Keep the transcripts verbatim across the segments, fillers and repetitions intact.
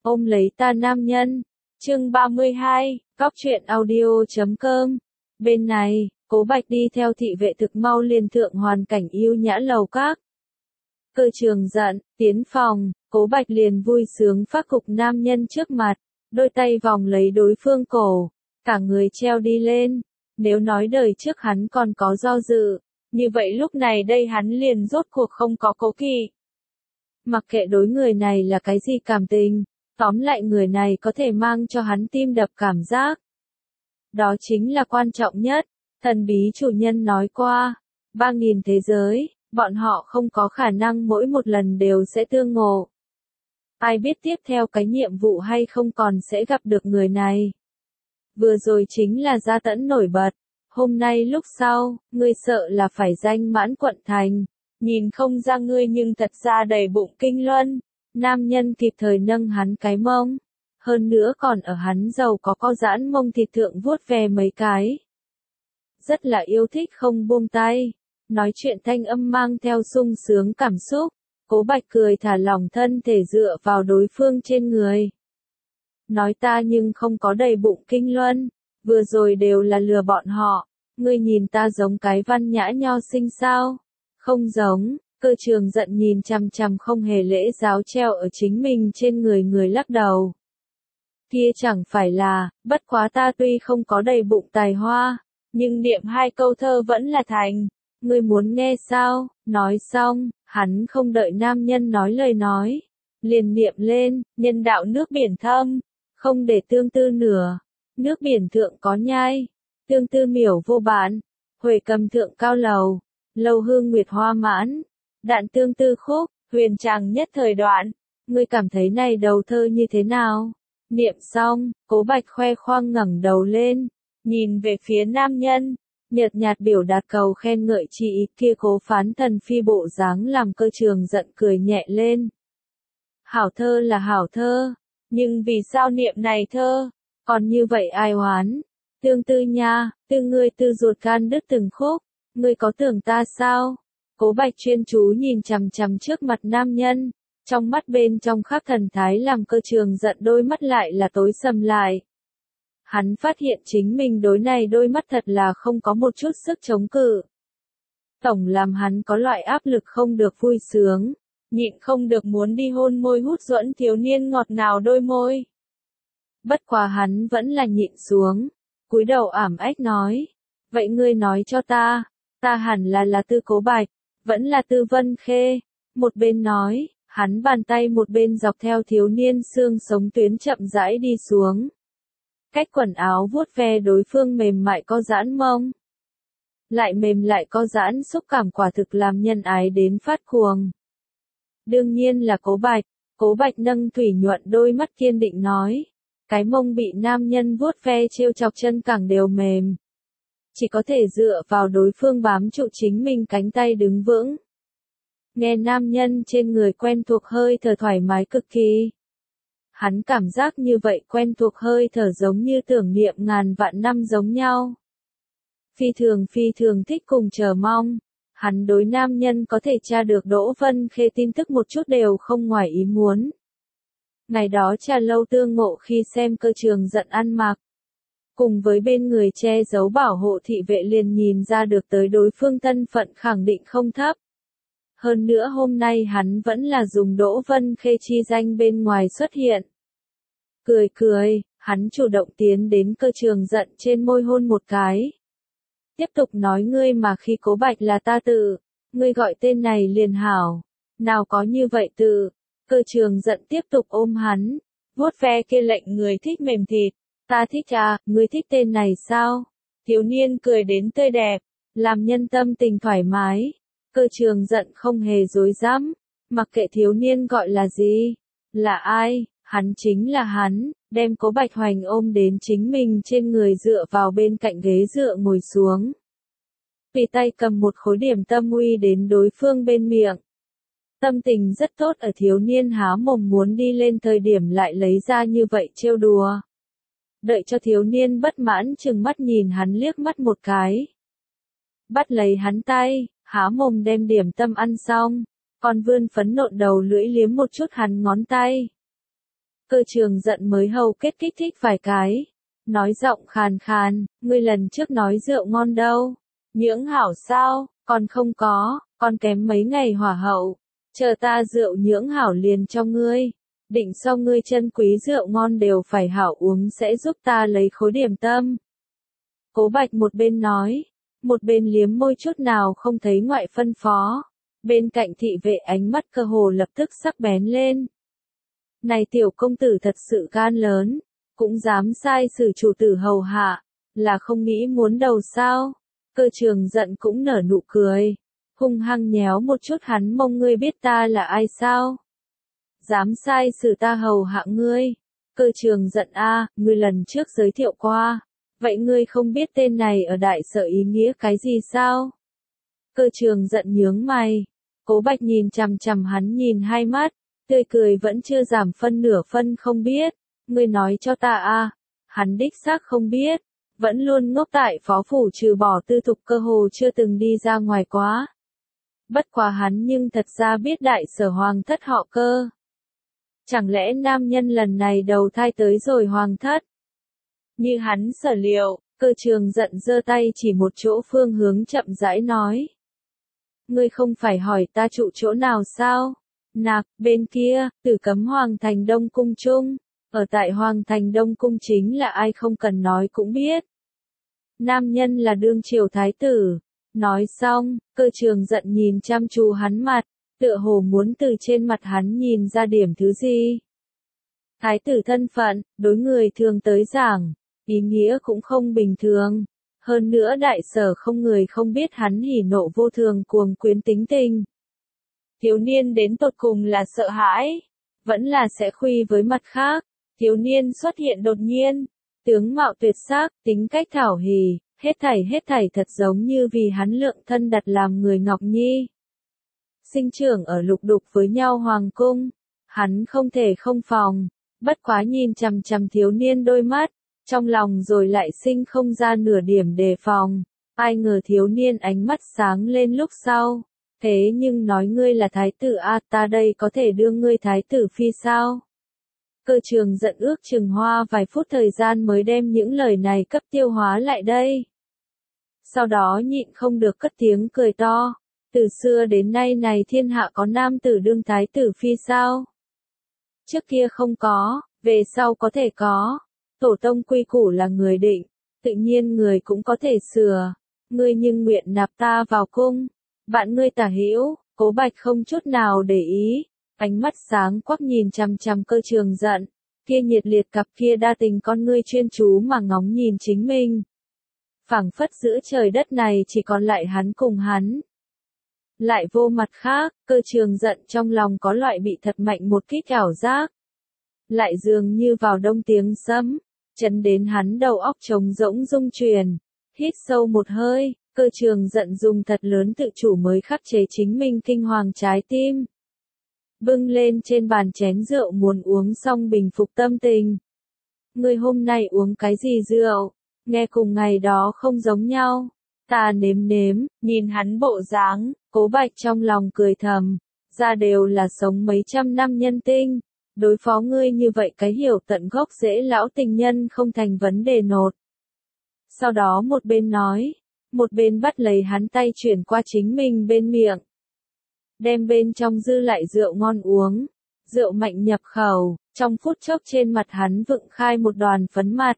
Ôm lấy ta nam nhân. Chương ba mươi hai, Góc truyện audio chấm com. Bên này, Cố Bạch đi theo thị vệ thực mau liền thượng hoàn cảnh yêu nhã lầu các. Cơ Trường giận, tiến phòng, Cố Bạch liền vui sướng phát cục nam nhân trước mặt, đôi tay vòng lấy đối phương cổ, cả người treo đi lên. Nếu nói đời trước hắn còn có do dự, như vậy lúc này đây hắn liền rốt cuộc không có cố kỵ. Mặc kệ đối người này là cái gì cảm tình, tóm lại người này có thể mang cho hắn tim đập cảm giác. Đó chính là quan trọng nhất, thần bí chủ nhân nói qua, ba nghìn thế giới, bọn họ không có khả năng mỗi một lần đều sẽ tương ngộ. Ai biết tiếp theo cái nhiệm vụ hay không còn sẽ gặp được người này. Vừa rồi chính là gia tẫn nổi bật, hôm nay lúc sau, ngươi sợ là phải danh mãn quận thành, nhìn không ra ngươi nhưng thật ra đầy bụng kinh luân. Nam nhân kịp thời nâng hắn cái mông, hơn nữa còn ở hắn giàu có co giãn mông thịt thượng vuốt ve mấy cái. Rất là yêu thích không buông tay, nói chuyện thanh âm mang theo sung sướng cảm xúc, Cố Bạch cười thả lỏng thân thể dựa vào đối phương trên người. Nói ta nhưng không có đầy bụng kinh luân, vừa rồi đều là lừa bọn họ, ngươi nhìn ta giống cái văn nhã nho sinh sao? Không giống. Cơ Trường giận nhìn chằm chằm không hề lễ giáo treo ở chính mình trên người người lắc đầu. Kia chẳng phải là, bất quá ta tuy không có đầy bụng tài hoa, nhưng niệm hai câu thơ vẫn là thành. Ngươi muốn nghe sao? Nói xong, hắn không đợi nam nhân nói lời nói, liền niệm lên, nhân đạo nước biển thâm, không để tương tư nửa, nước biển thượng có nhai, tương tư miểu vô bản, huệ cầm thượng cao lầu, lâu hương nguyệt hoa mãn. Đạn tương tư khúc, huyền tràng nhất thời đoạn, ngươi cảm thấy này đầu thơ như thế nào? Niệm xong, Cố Bạch khoe khoang ngẩng đầu lên, nhìn về phía nam nhân, nhợt nhạt biểu đạt cầu khen ngợi chi ý kia Cố Phán Thần phi bộ dáng làm Cơ Trường giận cười nhẹ lên. Hảo thơ là hảo thơ, nhưng vì sao niệm này thơ, còn như vậy ai oán? Tương tư nha, tư ngươi tư ruột gan đứt từng khúc, ngươi có tưởng ta sao? Cố Bạch chuyên chú nhìn chằm chằm trước mặt nam nhân, trong mắt bên trong khắc thần thái làm Cơ Trường giận đôi mắt lại là tối sầm lại. Hắn phát hiện chính mình đối này đôi mắt thật là không có một chút sức chống cự. Tổng làm hắn có loại áp lực không được vui sướng, nhịn không được muốn đi hôn môi hút duẫn thiếu niên ngọt ngào đôi môi. Bất quá hắn vẫn là nhịn xuống, cúi đầu ảm ách nói, vậy ngươi nói cho ta, ta hẳn là là Tư Cố Bạch. Vẫn là Tư Vân Khê, một bên nói, hắn bàn tay một bên dọc theo thiếu niên xương sống tuyến chậm rãi đi xuống. Cách quần áo vuốt ve đối phương mềm mại co giãn mông. Lại mềm lại co giãn xúc cảm quả thực làm nhân ái đến phát cuồng. Đương nhiên là Cố Bạch, Cố Bạch nâng thủy nhuận đôi mắt kiên định nói. Cái mông bị nam nhân vuốt ve trêu chọc chân cẳng đều mềm. Chỉ có thể dựa vào đối phương bám trụ chính mình cánh tay đứng vững. Nghe nam nhân trên người quen thuộc hơi thở thoải mái cực kỳ. Hắn cảm giác như vậy quen thuộc hơi thở giống như tưởng niệm ngàn vạn năm giống nhau. Phi thường phi thường thích cùng chờ mong. Hắn đối nam nhân có thể tra được Đỗ Vân Khê tin tức một chút đều không ngoài ý muốn. Ngày đó trà lâu tương ngộ khi xem Cơ Trường giận ăn mặc. Cùng với bên người che giấu bảo hộ thị vệ liền nhìn ra được tới đối phương thân phận khẳng định không thấp. Hơn nữa hôm nay hắn vẫn là dùng Đỗ Vân Khê chi danh bên ngoài xuất hiện. Cười cười, hắn chủ động tiến đến Cơ Trường giận trên môi hôn một cái. Tiếp tục nói ngươi mà khi Cố Bạch là ta tự, ngươi gọi tên này liền hảo. Nào có như vậy tự, Cơ Trường giận tiếp tục ôm hắn, vuốt ve kia lệnh người thích mềm thịt. Ta thích à, ngươi thích tên này sao? Thiếu niên cười đến tươi đẹp, làm nhân tâm tình thoải mái. Cơ Trường giận không hề dối dám, mặc kệ thiếu niên gọi là gì, là ai, hắn chính là hắn, đem Cố Bạch Hoành ôm đến chính mình trên người dựa vào bên cạnh ghế dựa ngồi xuống. Tùy tay cầm một khối điểm tâm uy đến đối phương bên miệng. Tâm tình rất tốt ở thiếu niên há mồm muốn đi lên thời điểm lại lấy ra như vậy trêu đùa. Đợi cho thiếu niên bất mãn chừng mắt nhìn hắn liếc mắt một cái. Bắt lấy hắn tay, há mồm đem điểm tâm ăn xong, còn vươn phấn nộn đầu lưỡi liếm một chút hắn ngón tay. Cơ Trường giận mới hầu kết kích thích vài cái. Nói giọng khàn khàn, ngươi lần trước nói rượu ngon đâu? Nhưỡng hảo sao? Còn không có, còn kém mấy ngày hỏa hậu. Chờ ta rượu nhưỡng hảo liền cho ngươi. Định sau ngươi chân quý rượu ngon đều phải hảo uống sẽ giúp ta lấy khối điểm tâm. Cố Bạch một bên nói, một bên liếm môi chút nào không thấy ngoại phân phó. Bên cạnh thị vệ ánh mắt cơ hồ lập tức sắc bén lên. Này tiểu công tử thật sự gan lớn, cũng dám sai xử chủ tử hầu hạ, là không nghĩ muốn đầu sao? Cơ Trường giận cũng nở nụ cười, hung hăng nhéo một chút hắn mông, ngươi biết ta là ai sao? Dám sai xử ta hầu hạ ngươi? Cơ Trường giận a, ngươi lần trước giới thiệu qua, vậy ngươi không biết tên này ở đại sở ý nghĩa cái gì sao? Cơ Trường giận nhướng mày, Cố Bạch nhìn chằm chằm hắn nhìn hai mắt, tươi cười vẫn chưa giảm phân nửa phân không biết, ngươi nói cho ta a, hắn đích xác không biết, vẫn luôn ngốc tại phó phủ trừ bỏ tư thục cơ hồ chưa từng đi ra ngoài quá. Bất quá hắn nhưng thật ra biết đại sở hoàng thất họ Cơ. Chẳng lẽ nam nhân lần này đầu thai tới rồi hoàng thất? Như hắn sở liệu, Cơ Trường giận giơ tay chỉ một chỗ phương hướng chậm rãi nói. Ngươi không phải hỏi ta trụ chỗ nào sao? Nạc, bên kia, Tử Cấm Hoàng thành Đông Cung chung. Ở tại Hoàng thành Đông Cung chính là ai không cần nói cũng biết. Nam nhân là đương triều thái tử. Nói xong, Cơ Trường giận nhìn chăm chú hắn mặt, tựa hồ muốn từ trên mặt hắn nhìn ra điểm thứ gì. Thái tử thân phận, đối người thường tới giảng, ý nghĩa cũng không bình thường. Hơn nữa đại sở không người không biết hắn hỉ nộ vô thường cuồng quyến tính tình. Thiếu niên đến tột cùng là sợ hãi, vẫn là sẽ khuy với mặt khác. Thiếu niên xuất hiện đột nhiên, tướng mạo tuyệt sắc, tính cách thảo hỉ, hết thảy hết thảy thật giống như vì hắn lượng thân đặt làm người Ngọc Nhi. Sinh trưởng ở lục đục với nhau hoàng cung, hắn không thể không phòng, bất quá nhìn chằm chằm thiếu niên đôi mắt, trong lòng rồi lại sinh không ra nửa điểm đề phòng. Ai ngờ thiếu niên ánh mắt sáng lên lúc sau, thế nhưng nói ngươi là thái tử a, ta đây có thể đưa ngươi thái tử phi sao? Cơ Trường giận ước chừng hoa vài phút thời gian mới đem những lời này cấp tiêu hóa lại đây. Sau đó nhịn không được cất tiếng cười to, từ xưa đến nay này thiên hạ có nam tử đương thái tử phi sao? Trước kia không có, về sau có thể có. Tổ tông quy củ là người định, tự nhiên người cũng có thể sửa. Ngươi nhưng nguyện nạp ta vào cung, bạn ngươi tả hữu. Cố Bạch không chút nào để ý, ánh mắt sáng quắc nhìn chằm chằm Cơ Trường giận, kia nhiệt liệt cặp kia đa tình con ngươi chuyên chú mà ngóng nhìn chính mình. Phảng phất giữa trời đất này chỉ còn lại hắn cùng hắn. Lại vô mặt khác, Cơ Trường giận trong lòng có loại bị thật mạnh một kích ảo giác. Lại dường như vào đông tiếng sấm, chấn đến hắn đầu óc trống rỗng rung chuyển. Hít sâu một hơi, Cơ Trường giận dùng thật lớn tự chủ mới khắc chế chính mình kinh hoàng trái tim. Bưng lên trên bàn chén rượu muốn uống xong bình phục tâm tình. Ngươi hôm nay uống cái gì rượu? Nghe cùng ngày đó không giống nhau. Ta nếm nếm, nhìn hắn bộ dáng, Cố Bạch trong lòng cười thầm. Ra đều là sống mấy trăm năm nhân tinh. Đối phó ngươi như vậy cái hiểu tận gốc dễ lão tình nhân không thành vấn đề nột. Sau đó một bên nói, một bên bắt lấy hắn tay chuyển qua chính mình bên miệng. Đem bên trong dư lại rượu ngon uống, rượu mạnh nhập khẩu, trong phút chốc trên mặt hắn vựng khai một đoàn phấn mặt.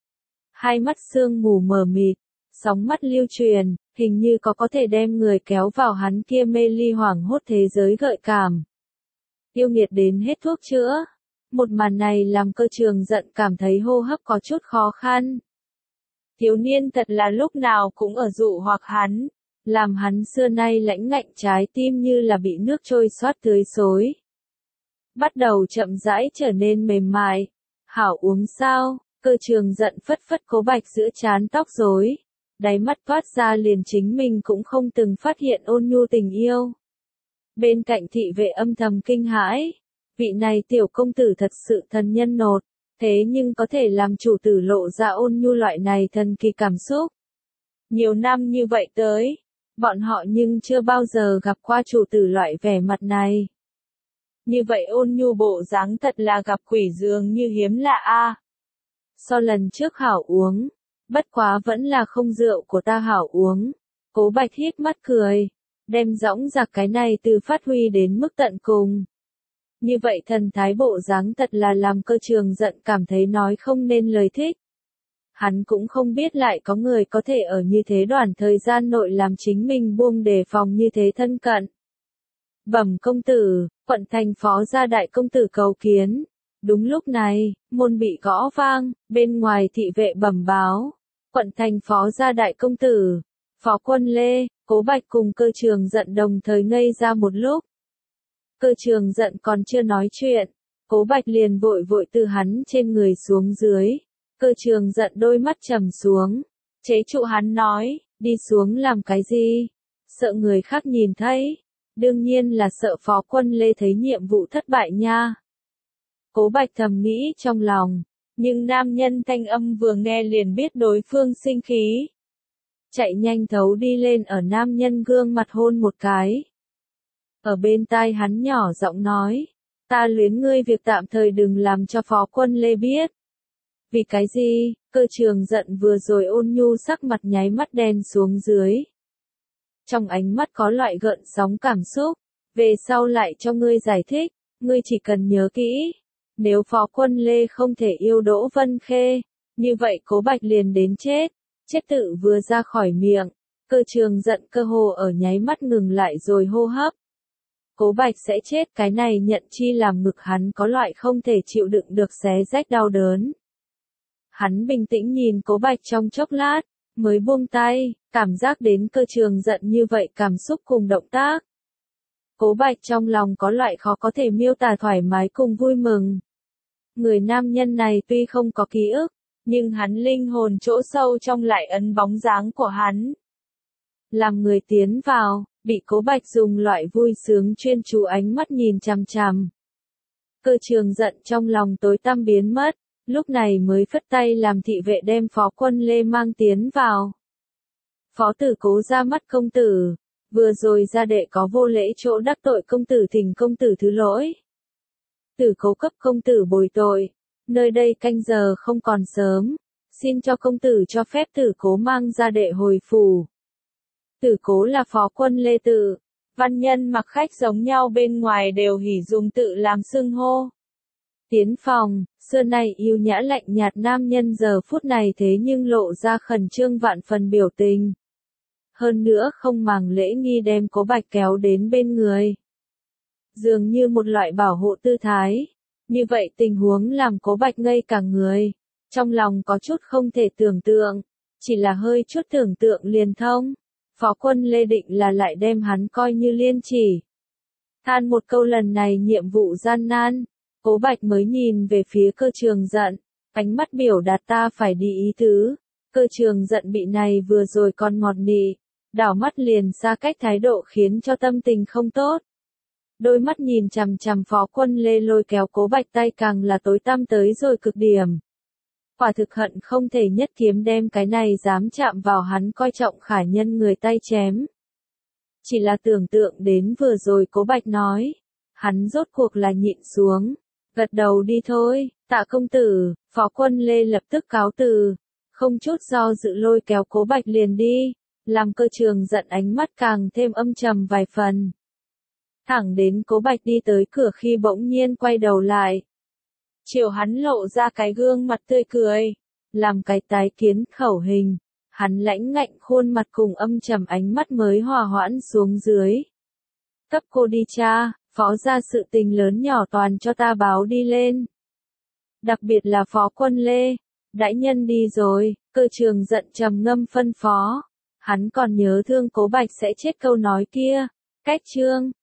Hai mắt sương mù mờ mịt, sóng mắt lưu truyền, hình như có có thể đem người kéo vào hắn kia mê ly hoảng hốt thế giới gợi cảm. Yêu nghiệt đến hết thuốc chữa. Một màn này làm Cơ Trường giận cảm thấy hô hấp có chút khó khăn. Thiếu niên thật là lúc nào cũng ở dụ hoặc hắn, làm hắn xưa nay lãnh ngạnh trái tim như là bị nước trôi xoát tưới xối. Bắt đầu chậm rãi trở nên mềm mại. Hảo uống sao? Cơ Trường giận phất phất Cố Bạch giữa trán tóc rối, đáy mắt toát ra liền chính mình cũng không từng phát hiện ôn nhu tình yêu. Bên cạnh thị vệ âm thầm kinh hãi, vị này tiểu công tử thật sự thần nhân nột, thế nhưng có thể làm chủ tử lộ ra ôn nhu loại này thần kỳ cảm xúc. Nhiều năm như vậy tới, bọn họ nhưng chưa bao giờ gặp qua chủ tử loại vẻ mặt này. như vậy ôn nhu bộ dáng thật là gặp quỷ dường như hiếm lạ a. So lần trước hảo uống, bất quá vẫn là không rượu của ta hảo uống. Cố Bạch híp mắt cười, đem dõng dạc cái này từ phát huy đến mức tận cùng. Như vậy thần thái bộ dáng thật là làm Cơ Trường Giận cảm thấy nói không nên lời thích. Hắn cũng không biết lại có người có thể ở như thế đoạn thời gian nội làm chính mình buông đề phòng như thế thân cận. Bẩm công tử, quận thành phó gia đại công tử cầu kiến. Đúng lúc này, môn bị gõ vang, bên ngoài thị vệ bẩm báo. Quận thành phó gia đại công tử, Phó Quân Lê, Cố Bạch cùng Cơ Trường Giận đồng thời ngây ra một lúc. Cơ Trường Giận còn chưa nói chuyện, Cố Bạch liền vội vội từ hắn trên người xuống dưới. Cơ Trường Giận đôi mắt trầm xuống, chế trụ hắn nói, đi xuống làm cái gì? Sợ người khác nhìn thấy. Đương nhiên là sợ Phó Quân Lê thấy nhiệm vụ thất bại nha. Cố Bạch thầm nghĩ trong lòng, nhưng nam nhân thanh âm vừa nghe liền biết đối phương sinh khí. Chạy nhanh thấu đi lên ở nam nhân gương mặt hôn một cái. Ở bên tai hắn nhỏ giọng nói, ta luyến ngươi việc tạm thời đừng làm cho Phó Quân Lê biết. Vì cái gì? Cơ Trường Giận vừa rồi ôn nhu sắc mặt nháy mắt đen xuống dưới. Trong ánh mắt có loại gợn sóng cảm xúc, về sau lại cho ngươi giải thích, ngươi chỉ cần nhớ kỹ. Nếu Phó Quân Lê không thể yêu Đỗ Vân Khê, như vậy Cố Bạch liền đến chết. Chết tự vừa ra khỏi miệng, Cơ Trường Giận cơ hồ ở nháy mắt ngừng lại rồi hô hấp. Cố Bạch sẽ chết, cái này nhận chi làm ngực hắn có loại không thể chịu đựng được xé rách đau đớn. Hắn bình tĩnh nhìn Cố Bạch trong chốc lát, mới buông tay, cảm giác đến Cơ Trường Giận như vậy cảm xúc cùng động tác. Cố Bạch trong lòng có loại khó có thể miêu tả thoải mái cùng vui mừng. Người nam nhân này tuy không có ký ức, nhưng hắn linh hồn chỗ sâu trong lại ấn bóng dáng của hắn. Làm người tiến vào, bị Cố Bạch dùng loại vui sướng chuyên chú ánh mắt nhìn chằm chằm. Cơ Trường Giận trong lòng tối tăm biến mất, lúc này mới phất tay làm thị vệ đem Phó Quân Lê mang tiến vào. Phó tử Cố ra mắt công tử, vừa rồi gia đệ có vô lễ chỗ đắc tội công tử, thỉnh công tử thứ lỗi. Tử Cố cấp công tử bồi tội, nơi đây canh giờ không còn sớm, xin cho công tử cho phép Tử Cố mang gia đệ hồi phủ. Tử Cố là Phó Quân Lê tự, văn nhân mặc khách giống nhau bên ngoài đều hỉ dùng tự làm xưng hô. Tiến phòng, xưa nay yêu nhã lạnh nhạt nam nhân giờ phút này thế nhưng lộ ra khẩn trương vạn phần biểu tình. Hơn nữa không màng lễ nghi đem Cố Bạch kéo đến bên người. Dường như một loại bảo hộ tư thái. Như vậy tình huống làm Cố Bạch ngây cả người. Trong lòng có chút không thể tưởng tượng. Chỉ là hơi chút tưởng tượng liền thông. Phó Quân Lê định là lại đem hắn coi như liên chỉ. Than một câu lần này nhiệm vụ gian nan. Cố Bạch mới nhìn về phía Cơ Trường Giận. Ánh mắt biểu đạt ta phải đi ý tứ. Cơ Trường Giận bị này vừa rồi còn ngọt nị. Đảo mắt liền xa cách thái độ khiến cho tâm tình không tốt. Đôi mắt nhìn chằm chằm Phó Quân Lê lôi kéo Cố Bạch tay càng là tối tăm tới rồi cực điểm. Quả thực hận không thể nhất kiếm đem cái này dám chạm vào hắn coi trọng khả nhân người tay chém. Chỉ là tưởng tượng đến vừa rồi Cố Bạch nói. Hắn rốt cuộc là nhịn xuống. Gật đầu đi thôi, tạ công tử. Phó Quân Lê lập tức cáo từ. Không chút do dự lôi kéo Cố Bạch liền đi. Làm Cơ Trường Giận ánh mắt càng thêm âm trầm vài phần. Thẳng đến Cố Bạch đi tới cửa khi bỗng nhiên quay đầu lại. Chiều hắn lộ ra cái gương mặt tươi cười. Làm cái tái kiến khẩu hình. Hắn lãnh ngạnh khuôn mặt cùng âm trầm ánh mắt mới hòa hoãn xuống dưới. Cấp cô đi cha, phó ra sự tình lớn nhỏ toàn cho ta báo đi lên. Đặc biệt là Phó Quân Lê. Đại nhân đi rồi, Cơ Trường Giận trầm ngâm phân phó. Hắn còn nhớ thương Cố Bạch sẽ chết câu nói kia. Cách chương.